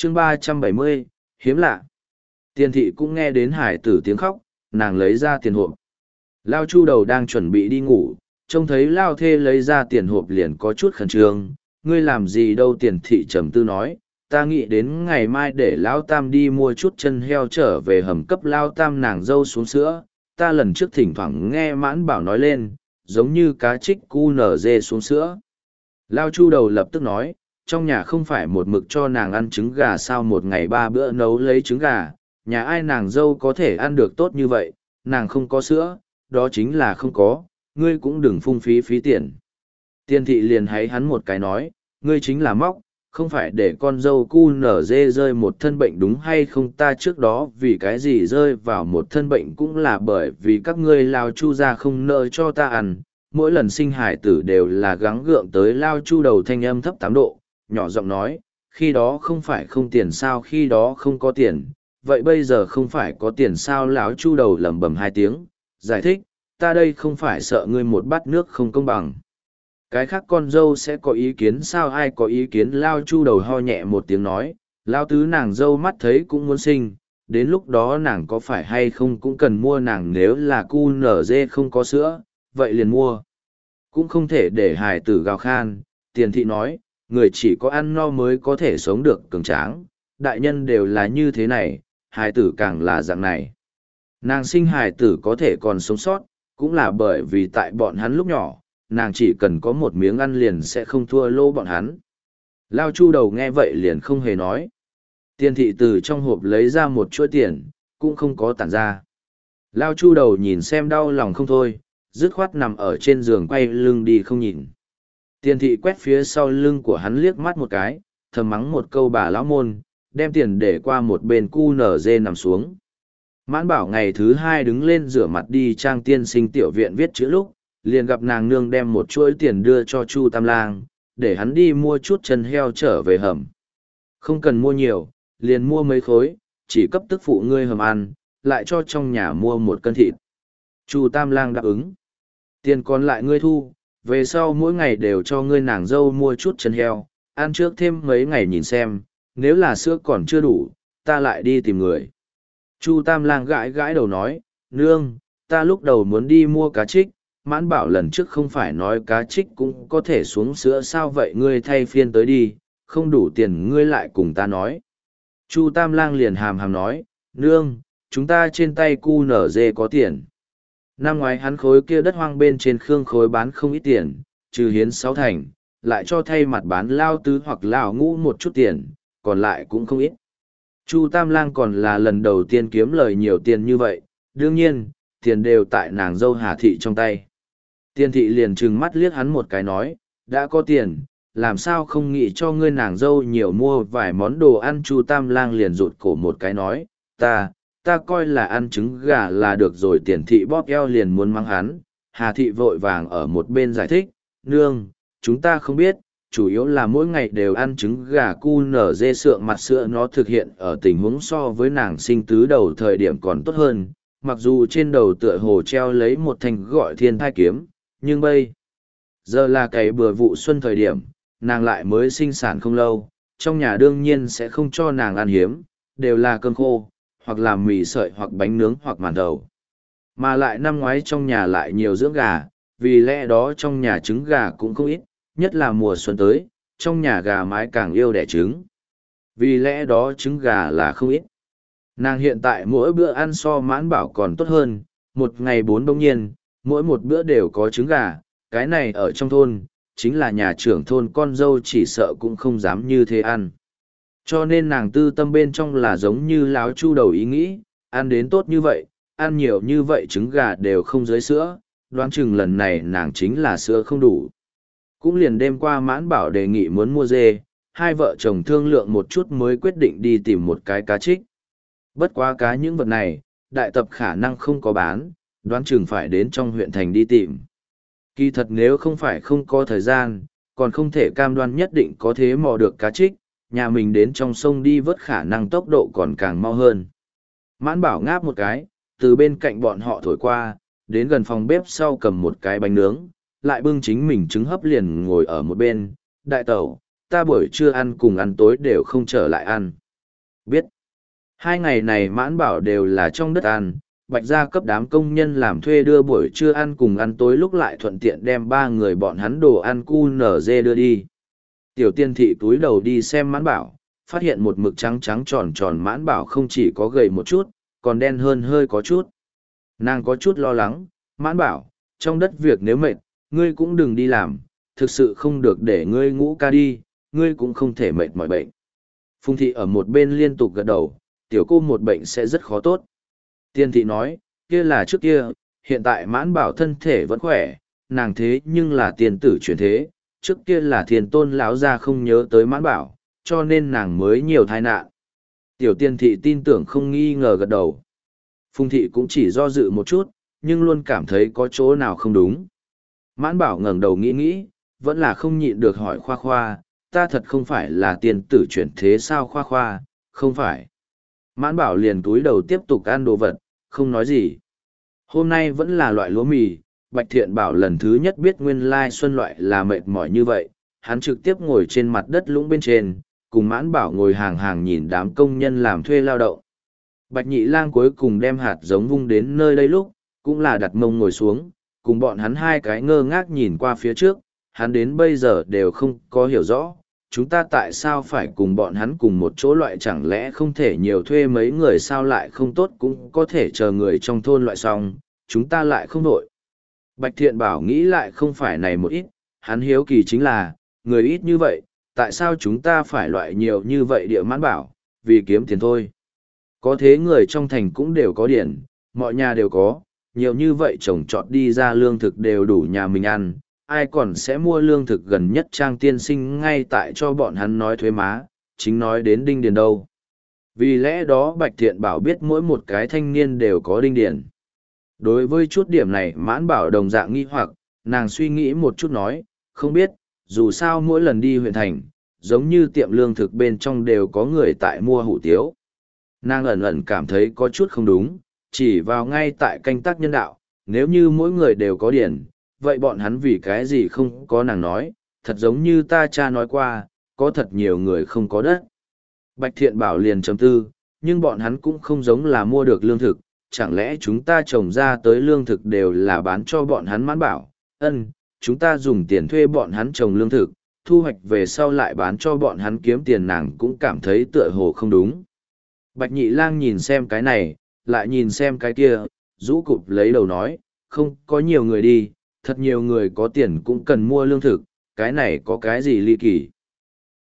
chương 370, hiếm lạ. Tiền thị cũng nghe đến hải tử tiếng khóc, nàng lấy ra tiền hộp. Lao Chu đầu đang chuẩn bị đi ngủ, trông thấy Lao Thê lấy ra tiền hộp liền có chút khẩn trương. Ngươi làm gì đâu? Tiền thị trầm tư nói, ta nghĩ đến ngày mai để Lão Tam đi mua chút chân heo trở về hầm cấp Lao Tam nàng dâu xuống sữa. Ta lần trước thỉnh thoảng nghe Mãn Bảo nói lên, giống như cá trích cu nở dê xuống sữa. Lao Chu đầu lập tức nói, trong nhà không phải một mực cho nàng ăn trứng gà sao, một ngày 3 bữa nấu lấy trứng gà, nhà ai nàng dâu có thể ăn được tốt như vậy, nàng không có sữa, đó chính là không có, ngươi cũng đừng phung phí phí tiền. Tiên thị liền háy hắn một cái nói, ngươi chính là móc, không phải để con dâu cu nở dê rơi một thân bệnh đúng hay không? Ta trước đó vì cái gì rơi vào một thân bệnh cũng là bởi vì các ngươi Lao Chu ra không nợ cho ta ăn, mỗi lần sinh hải tử đều là gắng gượng tới. Lao Chu đầu thanh âm thấp 8 độ, nhỏ giọng nói, khi đó không phải không tiền sao? Khi đó không có tiền, vậy bây giờ không phải có tiền sao? Lão Chu đầu lẩm bẩm 2 tiếng, giải thích, ta đây không phải sợ ngươi một bát nước không công bằng. Cái khác con dâu sẽ có ý kiến sao? Ai có ý kiến? Lao Chu đầu ho nhẹ một tiếng nói, Lao tứ nàng dâu mắt thấy cũng muốn sinh, đến lúc đó nàng có phải hay không cũng cần mua, nàng nếu là cu nở dê không có sữa, vậy liền mua. Cũng không thể để hài tử gào khan. Tiền thị nói, người chỉ có ăn no mới có thể sống được cường tráng, đại nhân đều là như thế này, hài tử càng là dạng này. Nàng sinh hài tử có thể còn sống sót, cũng là bởi vì tại bọn hắn lúc nhỏ, nàng chỉ cần có một miếng ăn liền sẽ không thua lô bọn hắn. Lao Chu đầu nghe vậy liền không hề nói. Tiền thị từ trong hộp lấy ra một chuỗi tiền, cũng không có tản ra. Lao Chu đầu nhìn xem đau lòng không thôi, dứt khoát nằm ở trên giường quay lưng đi không nhìn. Tiền thị quét phía sau lưng của hắn liếc mắt một cái, thầm mắng một câu bà lão môn, đem tiền để qua một bên cu nở dê nằm xuống. Mãn Bảo ngày thứ 2 đứng lên rửa mặt đi trang tiên sinh tiểu viện viết chữ lúc, liền gặp nàng nương đem một chuỗi tiền đưa cho Chu Tam Lang, để hắn đi mua chút chân heo trở về hầm. Không cần mua nhiều, liền mua mấy khối, chỉ cấp tức phụ ngươi hầm ăn, lại cho trong nhà mua 1 cân thịt. Chu Tam Lang đáp ứng. Tiền còn lại ngươi thu, về sau mỗi ngày đều cho ngươi nàng dâu mua chút chân heo, ăn trước thêm mấy ngày nhìn xem, nếu là sữa còn chưa đủ, ta lại đi tìm người. Chu Tam Lang gãi gãi đầu nói, nương, ta lúc đầu muốn đi mua cá trích, Mãn Bảo lần trước không phải nói cá trích cũng có thể xuống sữa sao, vậy ngươi thay phiên tới đi, không đủ tiền ngươi lại cùng ta nói. Chu Tam Lang liền hàm hàm nói, nương, chúng ta trên tay cu nở dê có tiền. Năm ngoái hắn khối kia đất hoang bên trên Khương khối bán không ít tiền, trừ hiến 6 thành, lại cho thay mặt bán Lao tứ hoặc Lao ngũ một chút tiền, còn lại cũng không ít. Chu Tam Lang còn là lần đầu tiên kiếm lời nhiều tiền như vậy, đương nhiên, tiền đều tại nàng dâu Hà Thị trong tay. Tiền thị liền trừng mắt liếc hắn một cái nói, đã có tiền, làm sao không nghĩ cho ngươi nàng dâu nhiều mua vài món đồ ăn. Chu Tam Lang liền rụt cổ một cái nói, ta coi là ăn trứng gà là được rồi. Tiền thị bóp eo liền muốn mắng hắn, Hà Thị vội vàng ở một bên giải thích, nương, chúng ta không biết, chủ yếu là mỗi ngày đều ăn trứng gà cu nở dê sượng mặt sữa, nó thực hiện ở tình huống so với nàng sinh tứ đầu thời điểm còn tốt hơn, mặc dù trên đầu tựa hồ treo lấy một thanh gọi thiên thai kiếm, nhưng bây giờ là cày bừa vụ xuân thời điểm, nàng lại mới sinh sản không lâu, trong nhà đương nhiên sẽ không cho nàng ăn hiếm, đều là cơm khô, hoặc là mì sợi hoặc bánh nướng hoặc màn thầu. Mà lại năm ngoái trong nhà lại nhiều dưỡng gà, vì lẽ đó trong nhà trứng gà cũng không ít, nhất là mùa xuân tới, trong nhà gà mái càng yêu đẻ trứng. Vì lẽ đó trứng gà là không ít. Nàng hiện tại mỗi bữa ăn so Mãn Bảo còn tốt hơn, một ngày 4 bỗng nhiên, mỗi một bữa đều có trứng gà, cái này ở trong thôn, chính là nhà trưởng thôn con dâu chỉ sợ cũng không dám như thế ăn. Cho nên nàng tư tâm bên trong là giống như láo Chu đầu ý nghĩ, ăn đến tốt như vậy, ăn nhiều như vậy trứng gà đều không dưới sữa, đoán chừng lần này nàng chính là sữa không đủ. Cũng liền đêm qua Mãn Bảo đề nghị muốn mua dê, hai vợ chồng thương lượng một chút mới quyết định đi tìm một cái cá trích. Bất quá cá những vật này, đại tập khả năng không có bán, đoán chừng phải đến trong huyện thành đi tìm. Kỳ thật nếu không phải không có thời gian, còn không thể cam đoan nhất định có thế mò được cá trích, nhà mình đến trong sông đi vớt khả năng tốc độ còn càng mau hơn. Mãn Bảo ngáp một cái, từ bên cạnh bọn họ thổi qua, đến gần phòng bếp sau cầm một cái bánh nướng, lại bưng chính mình trứng hấp liền ngồi ở một bên. Đại tẩu, ta buổi trưa ăn cùng ăn tối đều không trở lại ăn. Biết. 2 ngày này Mãn Bảo đều là trong đất ăn, Bạch gia cấp đám công nhân làm thuê đưa buổi trưa ăn cùng ăn tối lúc lại thuận tiện đem 3 người bọn hắn đồ ăn QNZ đưa đi. Tiểu Tiên thị túi đầu đi xem Mãn Bảo, phát hiện một mực trắng trắng tròn tròn. Mãn Bảo không chỉ có gầy một chút, còn đen hơn hơi có chút. Nàng có chút lo lắng, Mãn Bảo, trong đất việc nếu mệt, ngươi cũng đừng đi làm, thực sự không được để ngươi ngũ ca đi, ngươi cũng không thể mệt mỏi bệnh. Phùng thị ở một bên liên tục gật đầu, tiểu cô một bệnh sẽ rất khó tốt. Tiên thị nói, kia là trước kia, hiện tại Mãn Bảo thân thể vẫn khỏe, nàng thế nhưng là tiền tử chuyển thế, trước kia là thiền tôn lão gia không nhớ tới Mãn Bảo, cho nên nàng mới nhiều tai nạn. Tiểu tiên thị tin tưởng không nghi ngờ gật đầu. Phùng thị cũng chỉ do dự một chút, nhưng luôn cảm thấy có chỗ nào không đúng. Mãn Bảo ngẩng đầu nghĩ nghĩ, vẫn là không nhịn được hỏi Khoa Khoa, ta thật không phải là tiền tử chuyển thế sao Khoa Khoa, không phải. Mãn Bảo liền túi đầu tiếp tục ăn đồ vật, không nói gì. Hôm nay vẫn là loại lúa mì, Bạch Thiện Bảo lần thứ nhất biết nguyên lai xuân loại là mệt mỏi như vậy, hắn trực tiếp ngồi trên mặt đất lũng bên trên, cùng Mãn Bảo ngồi hàng hàng nhìn đám công nhân làm thuê lao động. Bạch Nhị Lang cuối cùng đem hạt giống vung đến nơi đây lúc, cũng là đặt mông ngồi xuống, cùng bọn hắn 2 cái ngơ ngác nhìn qua phía trước, hắn đến bây giờ đều không có hiểu rõ, chúng ta tại sao phải cùng bọn hắn cùng một chỗ loại, chẳng lẽ không thể nhiều thuê mấy người sao lại không tốt cũng có thể chờ người trong thôn loại xong, chúng ta lại không nổi. Bạch Thiện Bảo nghĩ lại không phải này một ít, hắn hiếu kỳ chính là, người ít như vậy, tại sao chúng ta phải loại nhiều như vậy địa Mãn Bảo, vì kiếm tiền thôi. Có thế người trong thành cũng đều có điển, mọi nhà đều có, nhiều như vậy trồng trọt đi ra lương thực đều đủ nhà mình ăn, ai còn sẽ mua lương thực gần nhất Trang tiên sinh ngay tại cho bọn hắn nói thuế má, chính nói đến đinh điền đâu. Vì lẽ đó Bạch Thiện Bảo biết mỗi một cái thanh niên đều có đinh điền. Đối với chút điểm này Mãn Bảo đồng dạng nghi hoặc, nàng suy nghĩ một chút nói, không biết, dù sao mỗi lần đi huyện thành, giống như tiệm lương thực bên trong đều có người tại mua hủ tiếu. Nàng ẩn ẩn cảm thấy có chút không đúng, chỉ vào ngay tại canh tác nhân đạo, nếu như mỗi người đều có điển, vậy bọn hắn vì cái gì không có nàng nói, thật giống như ta cha nói qua, có thật nhiều người không có đất. Bạch Thiện Bảo liền chấm tư, nhưng bọn hắn cũng không giống là mua được lương thực, chẳng lẽ chúng ta trồng ra tới lương thực đều là bán cho bọn hắn Mãn Bảo, chúng ta dùng tiền thuê bọn hắn trồng lương thực, thu hoạch về sau lại bán cho bọn hắn kiếm tiền, nàng cũng cảm thấy tựa hồ không đúng. Bạch Nhị Lang nhìn xem cái này, lại nhìn xem cái kia, rũ cụp lấy đầu nói, không có nhiều người đi, thật nhiều người có tiền cũng cần mua lương thực, cái này có cái gì ly kỳ.